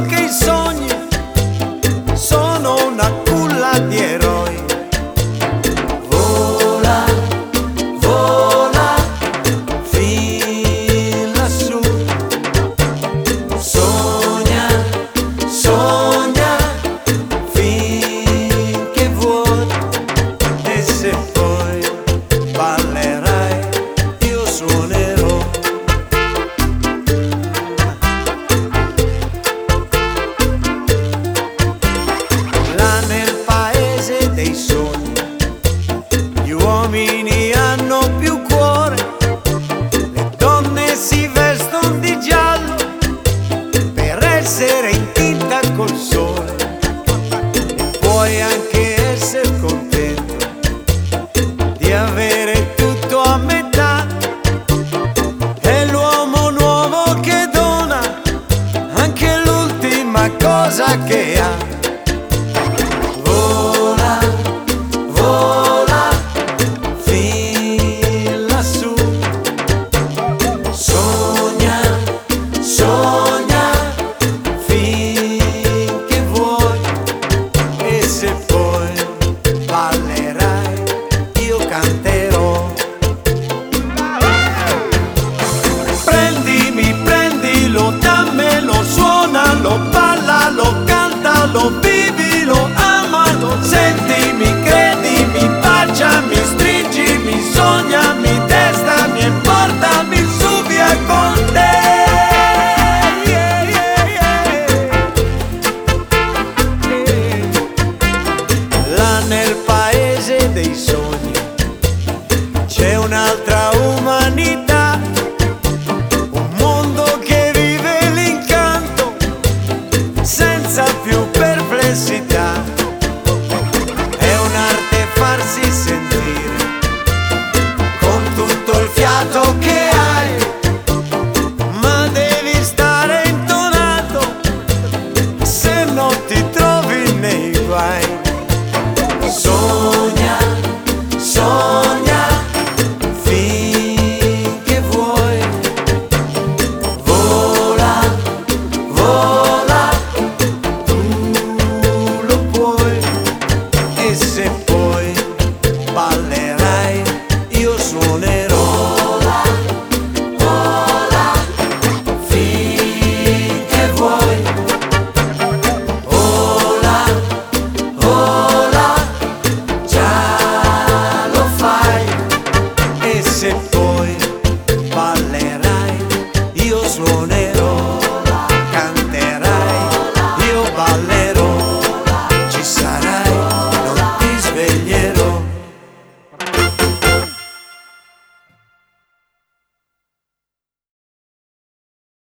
che i sogni sono una culla di eroi. Vola, vola, fin lassù. Sogna, sogna, finché vuoi. E se poi ballerai, io suonerò. Là nel paese dei sogni, gli uomini hanno più cuore, le donne si vestono di giallo per essere in tinta col sole. E puoi anche essere contento di avere tutto a metà. È l'uomo nuovo che dona anche l'ultima cosa che ha. Vola, vola, fin lassù. Sogna, sogna, finché vuoi. E se poi ballerai, io canterò. Prendimi, prendilo, dammelo, suonalo, ballalo, cantalo, vivilo, amalo, sentimi, credimi, baciami, stringimi, sognami, testami e portami su via con te. Yeah, yeah, yeah. Là nel paese dei sogni c'è un'altra umanità, un mondo che vive l'incanto senza più perplessità.